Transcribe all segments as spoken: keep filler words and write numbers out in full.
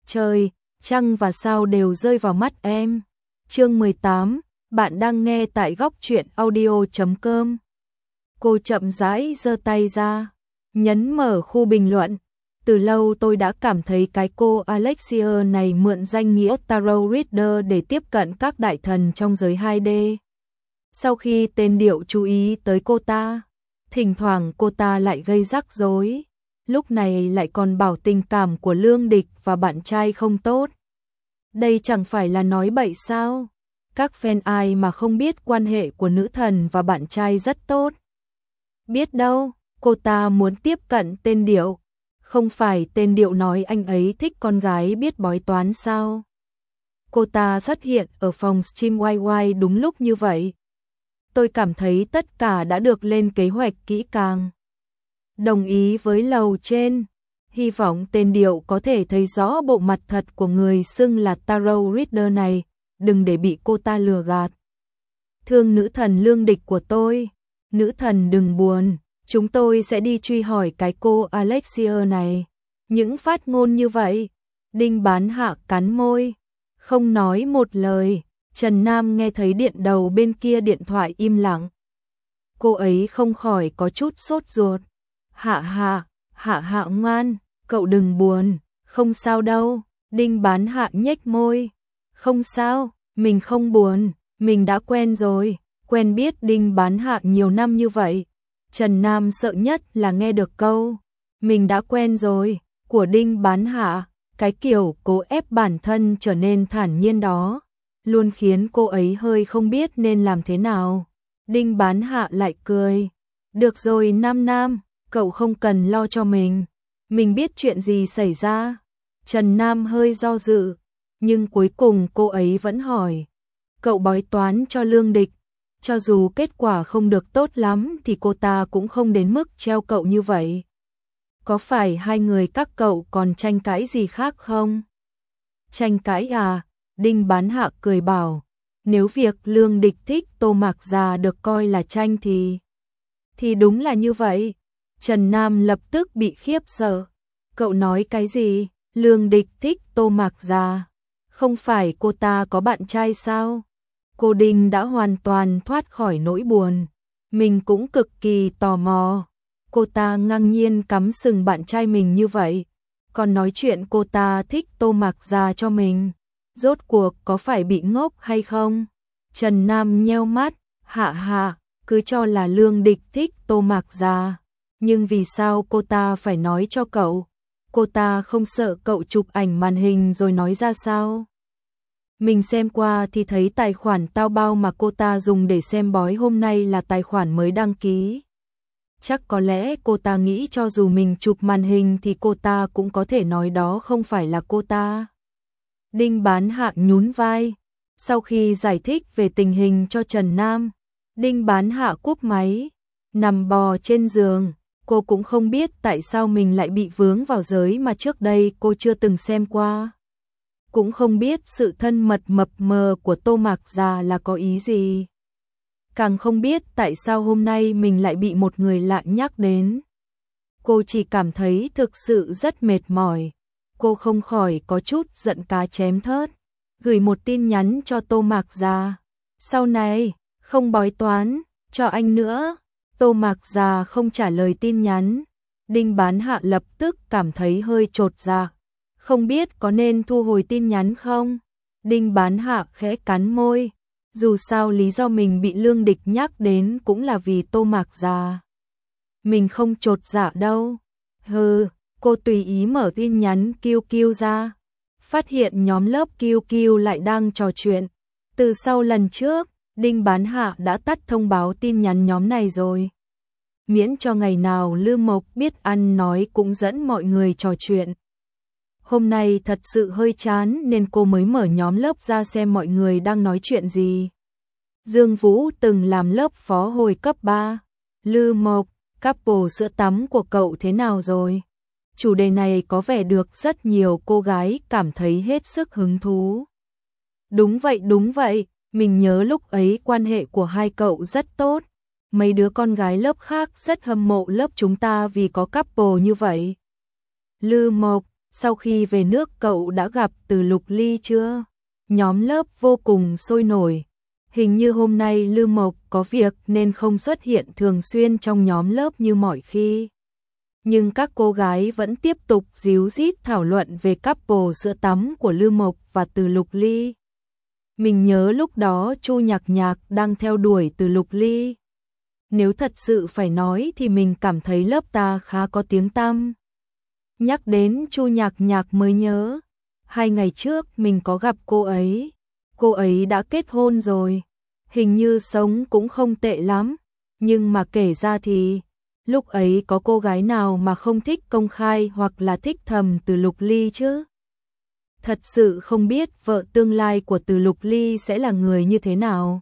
Trời, trăng và sao đều rơi vào mắt em. Chương mười tám, bạn đang nghe tại góc truyện audio chấm com. Cô chậm rãi giơ tay ra, nhấn mở khu bình luận. Từ lâu tôi đã cảm thấy cái cô Alexia này mượn danh nghĩa Tarot Reader để tiếp cận các đại thần trong giới hai D. Sau khi tên điệu chú ý tới cô ta, thỉnh thoảng cô ta lại gây rắc rối, lúc này lại còn bảo tình cảm của Lương Địch và bạn trai không tốt. Đây chẳng phải là nói bậy sao? Các fan ai mà không biết quan hệ của nữ thần và bạn trai rất tốt. Biết đâu, cô ta muốn tiếp cận tên điệu. Không phải tên điệu nói anh ấy thích con gái biết bói toán sao? Cô ta xuất hiện ở phòng stream Y Y đúng lúc như vậy. Tôi cảm thấy tất cả đã được lên kế hoạch kỹ càng. Đồng ý với lầu trên, hy vọng tên điệu có thể thấy rõ bộ mặt thật của người xưng là Tarot Reader này, đừng để bị cô ta lừa gạt. Thương nữ thần Lương Địch của tôi, nữ thần đừng buồn, chúng tôi sẽ đi truy hỏi cái cô Alexia này. Những phát ngôn như vậy, Đinh Bán Hạ cắn môi, không nói một lời. Trần Nam nghe thấy điện đầu bên kia điện thoại im lặng. Cô ấy không khỏi có chút sốt ruột. Hạ hạ, hạ hạ ngoan, cậu đừng buồn, không sao đâu. Đinh Bán Hạ nhếch môi. Không sao, mình không buồn, mình đã quen rồi, quen biết Đinh Bán Hạ nhiều năm như vậy. Trần Nam sợ nhất là nghe được câu mình đã quen rồi của Đinh Bán Hạ, cái kiểu cố ép bản thân trở nên thản nhiên đó luôn khiến cô ấy hơi không biết nên làm thế nào. Đinh Bán Hạ lại cười. Được rồi Nam Nam, cậu không cần lo cho mình. Mình biết chuyện gì xảy ra. Trần Nam hơi do dự, nhưng cuối cùng cô ấy vẫn hỏi. Cậu bói toán cho Lương Địch. Cho dù kết quả không được tốt lắm thì cô ta cũng không đến mức treo cậu như vậy. Có phải hai người các cậu còn tranh cãi gì khác không? Tranh cãi à? Đinh Bán Hạ cười bảo, nếu việc Lương Địch thích Tô Mạc Già được coi là tranh thì... Thì đúng là như vậy. Trần Nam lập tức bị khiếp sợ. Cậu nói cái gì? Lương Địch thích Tô Mạc Già? Không phải cô ta có bạn trai sao? Cô Đinh đã hoàn toàn thoát khỏi nỗi buồn. Mình cũng cực kỳ tò mò. Cô ta ngang nhiên cắm sừng bạn trai mình như vậy. Còn nói chuyện cô ta thích Tô Mạc Già cho mình. Rốt cuộc có phải bị ngốc hay không? Trần Nam nheo mắt, hạ hạ, cứ cho là Lương Địch thích Tô Mạc Già. Nhưng vì sao cô ta phải nói cho cậu? Cô ta không sợ cậu chụp ảnh màn hình rồi nói ra sao? Mình xem qua thì thấy tài khoản tao bao mà cô ta dùng để xem bói hôm nay là tài khoản mới đăng ký. Chắc có lẽ cô ta nghĩ cho dù mình chụp màn hình thì cô ta cũng có thể nói đó không phải là cô ta. Đinh Bán Hạ nhún vai. Sau khi giải thích về tình hình cho Trần Nam, Đinh Bán Hạ cúp máy, nằm bò trên giường. Cô cũng không biết tại sao mình lại bị vướng vào giới mà trước đây cô chưa từng xem qua. Cũng không biết sự thân mật mập mờ của Tô Mạc Già là có ý gì. Càng không biết tại sao hôm nay mình lại bị một người lạ nhắc đến. Cô chỉ cảm thấy thực sự rất mệt mỏi. Cô không khỏi có chút giận cá chém thớt, gửi một tin nhắn cho Tô Mạc Già. Sau này, không bói toán cho anh nữa. Tô Mạc Già không trả lời tin nhắn. Đinh Bán Hạ lập tức cảm thấy hơi chột dạ. Không biết có nên thu hồi tin nhắn không? Đinh Bán Hạ khẽ cắn môi. Dù sao lý do mình bị Lương Địch nhắc đến cũng là vì Tô Mạc Già. Mình không chột dạ đâu. Hừ. Cô tùy ý mở tin nhắn Q Q ra, phát hiện nhóm lớp Q Q lại đang trò chuyện. Từ sau lần trước, Đinh Bán Hạ đã tắt thông báo tin nhắn nhóm này rồi. Miễn cho ngày nào Lư Mộc biết ăn nói cũng dẫn mọi người trò chuyện. Hôm nay thật sự hơi chán nên cô mới mở nhóm lớp ra xem mọi người đang nói chuyện gì. Dương Vũ từng làm lớp phó hồi cấp ba. Lư Mộc, couple sữa tắm của cậu thế nào rồi? Chủ đề này có vẻ được rất nhiều cô gái cảm thấy hết sức hứng thú. Đúng vậy, đúng vậy, mình nhớ lúc ấy quan hệ của hai cậu rất tốt. Mấy đứa con gái lớp khác rất hâm mộ lớp chúng ta vì có couple như vậy. Lư Mộc, sau khi về nước cậu đã gặp Từ Lục Ly chưa? Nhóm lớp vô cùng sôi nổi. Hình như hôm nay Lư Mộc có việc nên không xuất hiện thường xuyên trong nhóm lớp như mọi khi. Nhưng các cô gái vẫn tiếp tục díu dít thảo luận về couple sữa tắm của Lư Mộc và Từ Lục Ly. Mình nhớ lúc đó Chu Nhạc Nhạc đang theo đuổi Từ Lục Ly. Nếu thật sự phải nói thì mình cảm thấy lớp ta khá có tiếng tăm. Nhắc đến Chu Nhạc Nhạc mới nhớ, hai ngày trước mình có gặp cô ấy. Cô ấy đã kết hôn rồi, hình như sống cũng không tệ lắm, nhưng mà kể ra thì lúc ấy có cô gái nào mà không thích công khai hoặc là thích thầm Từ Lục Ly chứ? Thật sự không biết vợ tương lai của Từ Lục Ly sẽ là người như thế nào.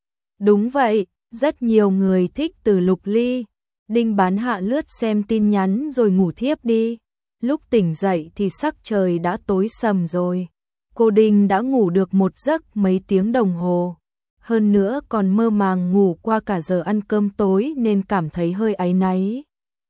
Đúng vậy, rất nhiều người thích Từ Lục Ly. Đinh Bán Hạ lướt xem tin nhắn rồi ngủ thiếp đi. Lúc tỉnh dậy thì sắc trời đã tối sầm rồi. Cô Đinh đã ngủ được một giấc mấy tiếng đồng hồ. Hơn nữa còn mơ màng ngủ qua cả giờ ăn cơm tối nên cảm thấy hơi áy náy.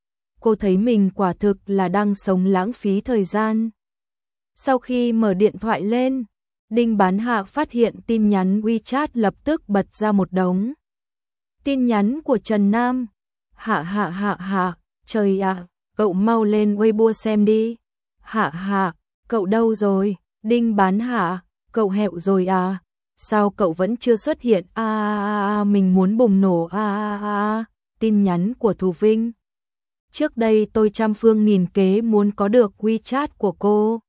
Cô thấy mình quả thực là đang sống lãng phí thời gian. Sau khi mở điện thoại lên, Đinh Bán Hạ phát hiện tin nhắn WeChat lập tức bật ra một đống. Tin nhắn của Trần Nam. Hạ hạ hạ hạ, trời ạ, cậu mau lên Weibo xem đi. Hạ hạ, cậu đâu rồi? Đinh Bán Hạ, cậu hẹo rồi à? Sao cậu vẫn chưa xuất hiện? A a a, mình muốn bùng nổ a a a. Tin nhắn của Thù Vinh. Trước đây tôi trăm phương nghìn kế muốn có được WeChat của cô.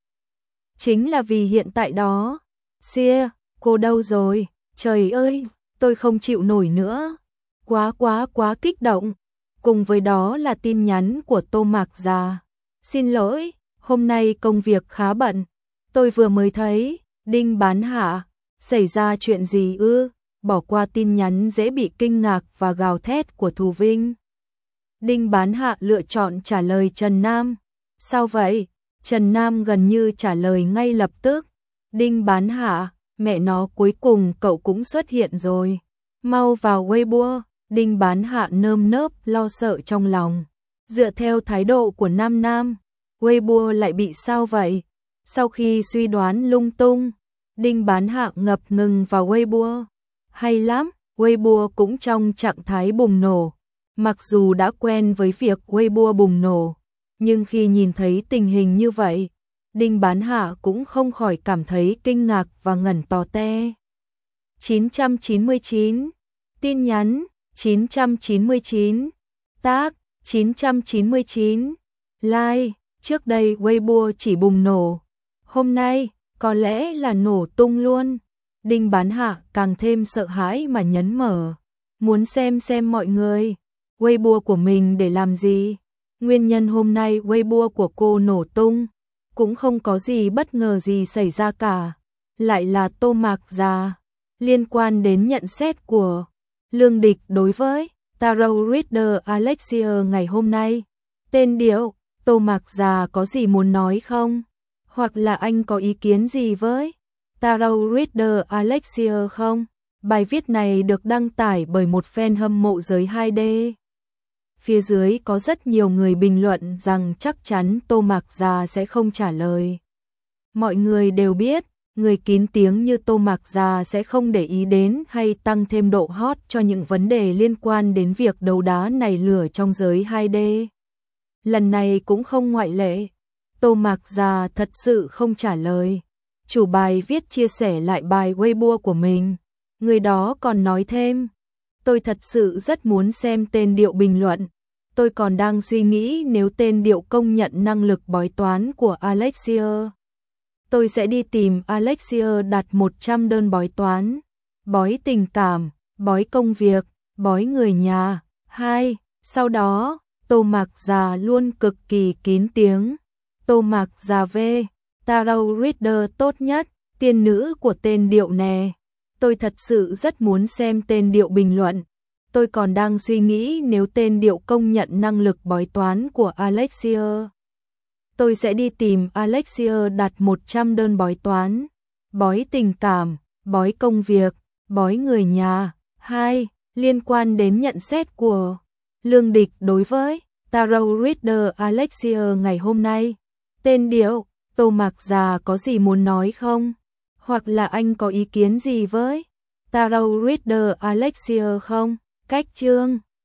Chính là vì hiện tại đó. Xia, cô đâu rồi? Trời ơi, tôi không chịu nổi nữa. Quá quá quá kích động. Cùng với đó là tin nhắn của Tô Mạc Già. Xin lỗi, hôm nay công việc khá bận. Tôi vừa mới thấy. Đinh Bán Hạ, xảy ra chuyện gì ư? Bỏ qua tin nhắn dễ bị kinh ngạc và gào thét của Thù Vinh. Đinh Bán Hạ lựa chọn trả lời Trần Nam. Sao vậy? Trần Nam gần như trả lời ngay lập tức. Đinh Bán Hạ, mẹ nó, cuối cùng cậu cũng xuất hiện rồi. Mau vào Weibo. Đinh Bán Hạ nơm nớp lo sợ trong lòng. Dựa theo thái độ của Nam Nam, Weibo lại bị sao vậy? Sau khi suy đoán lung tung, Đinh Bán Hạ ngập ngừng vào Weibo. Hay lắm, Weibo cũng trong trạng thái bùng nổ. Mặc dù đã quen với việc Weibo bùng nổ, nhưng khi nhìn thấy tình hình như vậy, Đinh Bán Hạ cũng không khỏi cảm thấy kinh ngạc và ngẩn tò te. chín trăm chín mươi chín. Tin nhắn chín trăm chín mươi chín. Tác chín trăm chín mươi chín. Like. Trước đây Weibo chỉ bùng nổ. Hôm nay, có lẽ là nổ tung luôn. Đinh Bán Hạ càng thêm sợ hãi mà nhấn mở. Muốn xem xem mọi người. Weibo của mình để làm gì? Nguyên nhân hôm nay Weibo của cô nổ tung. Cũng không có gì bất ngờ gì xảy ra cả. Lại là Tô Mạc Già. Liên quan đến nhận xét của Lương Địch đối với Tarot Reader Alexia ngày hôm nay. Tên điệu, Tô Mạc Già có gì muốn nói không? Hoặc là anh có ý kiến gì với Tarot Reader Alexia không? Bài viết này được đăng tải bởi một fan hâm mộ giới hai D. Phía dưới có rất nhiều người bình luận rằng chắc chắn Tô Mạc Già sẽ không trả lời. Mọi người đều biết, người kín tiếng như Tô Mạc Già sẽ không để ý đến hay tăng thêm độ hot cho những vấn đề liên quan đến việc đấu đá nảy lửa trong giới hai D. Lần này cũng không ngoại lệ. Tô Mạc Già thật sự không trả lời. Chủ bài viết chia sẻ lại bài Weibo của mình. Người đó còn nói thêm, tôi thật sự rất muốn xem tên điệu bình luận. Tôi còn đang suy nghĩ nếu tên điệu công nhận năng lực bói toán của Alexia. Tôi sẽ đi tìm Alexia đặt một trăm đơn bói toán. Bói tình cảm, bói công việc, bói người nhà. Hai. Sau đó, Tô Mạc Già luôn cực kỳ kín tiếng. Tô Mạc Già V. Tarot Reader tốt nhất, tiên nữ của tên điệu nè. Tôi thật sự rất muốn xem tên điệu bình luận. Tôi còn đang suy nghĩ nếu tên điệu công nhận năng lực bói toán của Alexia. Tôi sẽ đi tìm Alexia đặt một trăm đơn bói toán. Bói tình cảm, bói công việc, bói người nhà. Hai. Liên quan đến nhận xét của Lương Địch đối với Tarot Reader Alexia ngày hôm nay. Tên điệu, Tô Mạc già có gì muốn nói không? Hoặc là anh có ý kiến gì với Tarot Reader Alexia không? Cách chương